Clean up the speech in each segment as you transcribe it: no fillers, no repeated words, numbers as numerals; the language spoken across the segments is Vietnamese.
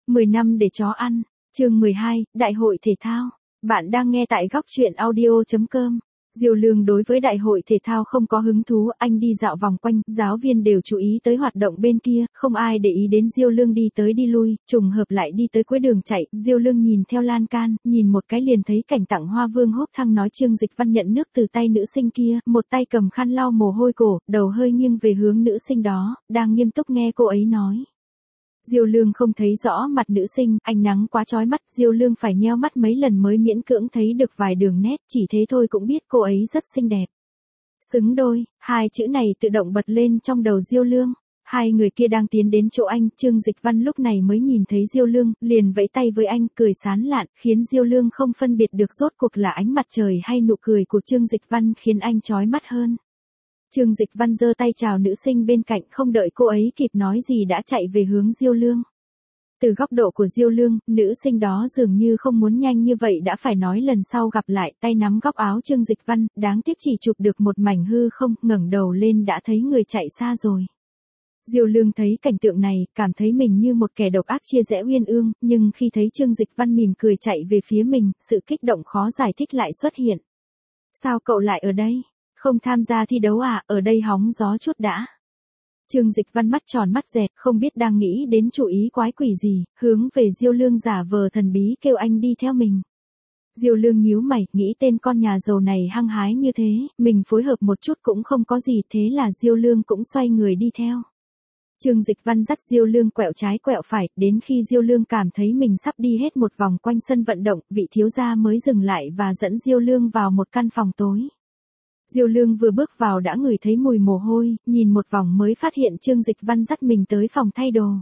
10 năm để chó ăn. Chương 12, Đại hội thể thao. Bạn đang nghe tại góc truyện audio.com. Diêu Lương đối với đại hội thể thao không có hứng thú, anh đi dạo vòng quanh, giáo viên đều chú ý tới hoạt động bên kia, không ai để ý đến Diêu Lương đi tới đi lui, trùng hợp lại đi tới cuối đường chạy, Diêu Lương nhìn theo lan can, nhìn một cái liền thấy cảnh Tặng Hoa Vương hốt thăng nói Trương Dịch Văn nhận nước từ tay nữ sinh kia, một tay cầm khăn lau mồ hôi cổ, đầu hơi nghiêng về hướng nữ sinh đó, đang nghiêm túc nghe cô ấy nói. Diêu Lương không thấy rõ mặt nữ sinh, ánh nắng quá chói mắt, Diêu Lương phải nheo mắt mấy lần mới miễn cưỡng thấy được vài đường nét, chỉ thế thôi cũng biết cô ấy rất xinh đẹp. Xứng đôi, hai chữ này tự động bật lên trong đầu Diêu Lương. Hai người kia đang tiến đến chỗ anh, Trương Dịch Văn lúc này mới nhìn thấy Diêu Lương, liền vẫy tay với anh, cười sán lạn, khiến Diêu Lương không phân biệt được rốt cuộc là ánh mặt trời hay nụ cười của Trương Dịch Văn khiến anh chói mắt hơn. Trương Dịch Văn giơ tay chào nữ sinh bên cạnh, không đợi cô ấy kịp nói gì đã chạy về hướng Diêu Lương. Từ góc độ của Diêu Lương, nữ sinh đó dường như không muốn nhanh như vậy đã phải nói lần sau gặp lại, tay nắm góc áo Trương Dịch Văn, đáng tiếc chỉ chụp được một mảnh hư không, ngẩng đầu lên đã thấy người chạy xa rồi. Diêu Lương thấy cảnh tượng này, cảm thấy mình như một kẻ độc ác chia rẽ uyên ương, nhưng khi thấy Trương Dịch Văn mỉm cười chạy về phía mình, sự kích động khó giải thích lại xuất hiện. Sao cậu lại ở đây? Không tham gia thi đấu à, ở đây hóng gió chút đã. Trương Dịch Văn mắt tròn mắt dẹt, không biết đang nghĩ đến chủ ý quái quỷ gì, hướng về Diêu Lương giả vờ thần bí kêu anh đi theo mình. Diêu Lương nhíu mày, nghĩ tên con nhà giàu này hăng hái như thế, mình phối hợp một chút cũng không có gì, thế là Diêu Lương cũng xoay người đi theo. Trương Dịch Văn dắt Diêu Lương quẹo trái quẹo phải, đến khi Diêu Lương cảm thấy mình sắp đi hết một vòng quanh sân vận động, vị thiếu gia mới dừng lại và dẫn Diêu Lương vào một căn phòng tối. Diêu Lương vừa bước vào đã ngửi thấy mùi mồ hôi, nhìn một vòng mới phát hiện Trương Dịch Văn dắt mình tới phòng thay đồ.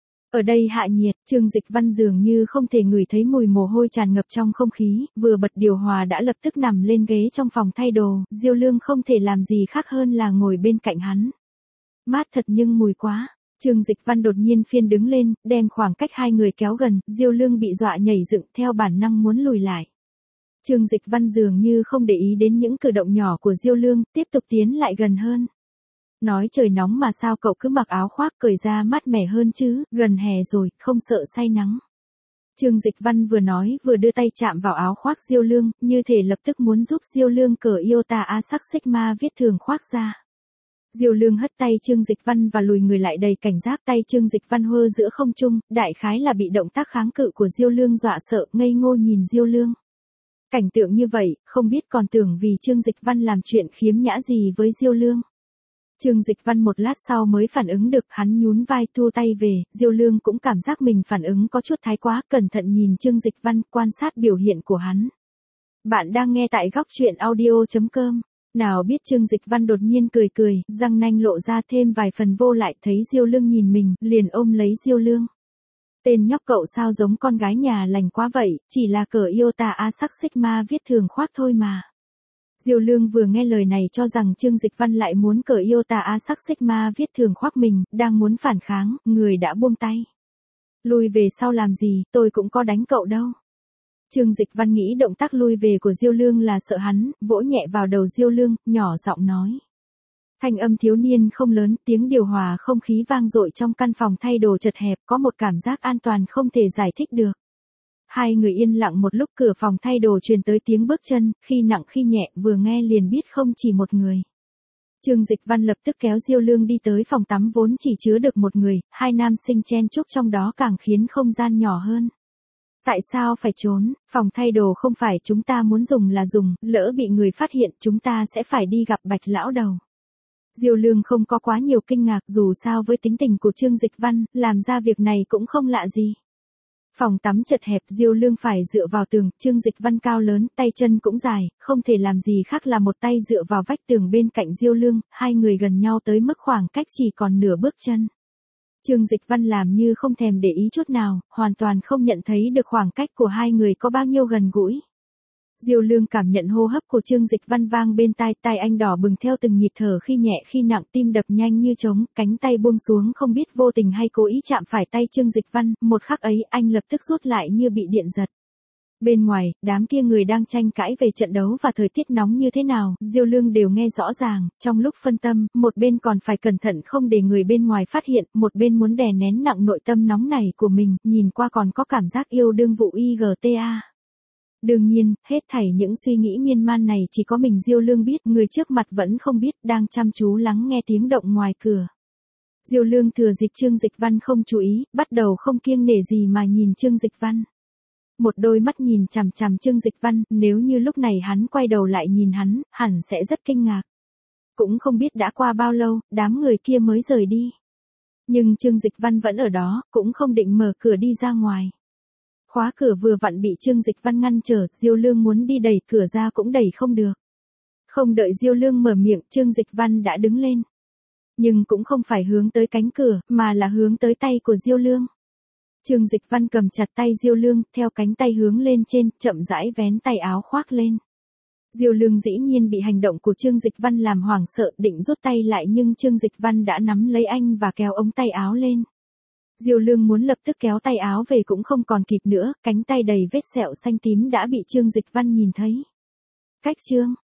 Ở đây hạ nhiệt, Trương Dịch Văn dường như không thể ngửi thấy mùi mồ hôi tràn ngập trong không khí, vừa bật điều hòa đã lập tức nằm lên ghế trong phòng thay đồ, Diêu Lương không thể làm gì khác hơn là ngồi bên cạnh hắn. Mát thật nhưng mùi quá. Trương Dịch Văn đột nhiên phiên đứng lên, đem khoảng cách hai người kéo gần, Diêu Lương bị dọa nhảy dựng theo bản năng muốn lùi lại. Trương Dịch Văn dường như không để ý đến những cử động nhỏ của Diêu Lương, tiếp tục tiến lại gần hơn. Nói trời nóng mà sao cậu cứ mặc áo khoác cởi ra mát mẻ hơn chứ, gần hè rồi, không sợ say nắng. Trương Dịch Văn vừa nói vừa đưa tay chạm vào áo khoác Diêu Lương, như thể lập tức muốn giúp Diêu Lương cởi Iota Asac Sigma viết thường khoác ra. Diêu Lương hất tay Trương Dịch Văn và lùi người lại đầy cảnh giác, tay Trương Dịch Văn hơ giữa không trung, đại khái là bị động tác kháng cự của Diêu Lương dọa sợ, ngây ngô nhìn Diêu Lương. Cảnh tượng như vậy, không biết còn tưởng vì Trương Dịch Văn làm chuyện khiếm nhã gì với Diêu Lương. Trương Dịch Văn một lát sau mới phản ứng được, hắn nhún vai thu tay về, Diêu Lương cũng cảm giác mình phản ứng có chút thái quá, cẩn thận nhìn Trương Dịch Văn, quan sát biểu hiện của hắn. Bạn đang nghe tại góc truyện audio.com. Nào biết Trương Dịch Văn đột nhiên cười cười, răng nanh lộ ra thêm vài phần vô lại, thấy Diêu Lương nhìn mình, liền ôm lấy Diêu Lương. Tên nhóc cậu sao giống con gái nhà lành quá vậy, chỉ là cờ Iota Asac Sigma viết thường khoác thôi mà. Diêu Lương vừa nghe lời này cho rằng Trương Dịch Văn lại muốn cờ Iota Asac Sigma viết thường khoác mình, đang muốn phản kháng, người đã buông tay. Lui về sau làm gì, tôi cũng có đánh cậu đâu. Trương Dịch Văn nghĩ động tác lui về của Diêu Lương là sợ hắn, vỗ nhẹ vào đầu Diêu Lương, nhỏ giọng nói. Thanh âm thiếu niên không lớn, tiếng điều hòa không khí vang dội trong căn phòng thay đồ chật hẹp, có một cảm giác an toàn không thể giải thích được. Hai người yên lặng một lúc, cửa phòng thay đồ truyền tới tiếng bước chân, khi nặng khi nhẹ, vừa nghe liền biết không chỉ một người. Trương Dịch Văn lập tức kéo Diêu Lương đi tới phòng tắm vốn chỉ chứa được một người, hai nam sinh chen chúc trong đó càng khiến không gian nhỏ hơn. Tại sao phải trốn, phòng thay đồ không phải chúng ta muốn dùng là dùng, lỡ bị người phát hiện chúng ta sẽ phải đi gặp Bạch lão đầu. Diêu Lương không có quá nhiều kinh ngạc, dù sao với tính tình của Trương Dịch Văn, làm ra việc này cũng không lạ gì. Phòng tắm chật hẹp, Diêu Lương phải dựa vào tường, Trương Dịch Văn cao lớn, tay chân cũng dài, không thể làm gì khác là một tay dựa vào vách tường bên cạnh Diêu Lương, hai người gần nhau tới mức khoảng cách chỉ còn nửa bước chân. Trương Dịch Văn làm như không thèm để ý chút nào, hoàn toàn không nhận thấy được khoảng cách của hai người có bao nhiêu gần gũi. Diêu Lương cảm nhận hô hấp của Trương Dịch Văn vang bên tai, tai anh đỏ bừng theo từng nhịp thở khi nhẹ khi nặng, tim đập nhanh như trống, cánh tay buông xuống không biết vô tình hay cố ý chạm phải tay Trương Dịch Văn, một khắc ấy anh lập tức rút lại như bị điện giật. Bên ngoài, đám kia người đang tranh cãi về trận đấu và thời tiết nóng như thế nào, Diêu Lương đều nghe rõ ràng, trong lúc phân tâm, một bên còn phải cẩn thận không để người bên ngoài phát hiện, một bên muốn đè nén nặng nội tâm nóng này của mình, nhìn qua còn có cảm giác yêu đương vụ IGTA. Đương nhiên, hết thảy những suy nghĩ miên man này chỉ có mình Diêu Lương biết, người trước mặt vẫn không biết, đang chăm chú lắng nghe tiếng động ngoài cửa. Diêu Lương thừa dịp Trương Dịch Văn không chú ý, bắt đầu không kiêng nể gì mà nhìn Trương Dịch Văn. Một đôi mắt nhìn chằm chằm Trương Dịch Văn, nếu như lúc này hắn quay đầu lại nhìn hắn, hẳn sẽ rất kinh ngạc. Cũng không biết đã qua bao lâu, đám người kia mới rời đi. Nhưng Trương Dịch Văn vẫn ở đó, cũng không định mở cửa đi ra ngoài. Khóa cửa vừa vặn bị Trương Dịch Văn ngăn trở, Diêu Lương muốn đi đẩy cửa ra cũng đẩy không được. Không đợi Diêu Lương mở miệng, Trương Dịch Văn đã đứng lên. Nhưng cũng không phải hướng tới cánh cửa, mà là hướng tới tay của Diêu Lương. Trương Dịch Văn cầm chặt tay Diêu Lương, theo cánh tay hướng lên trên, chậm rãi vén tay áo khoác lên. Diêu Lương dĩ nhiên bị hành động của Trương Dịch Văn làm hoảng sợ, định rút tay lại nhưng Trương Dịch Văn đã nắm lấy anh và kéo ống tay áo lên. Diêu Lương muốn lập tức kéo tay áo về cũng không còn kịp nữa, cánh tay đầy vết sẹo xanh tím đã bị Trương Dịch Văn nhìn thấy. Cách Trương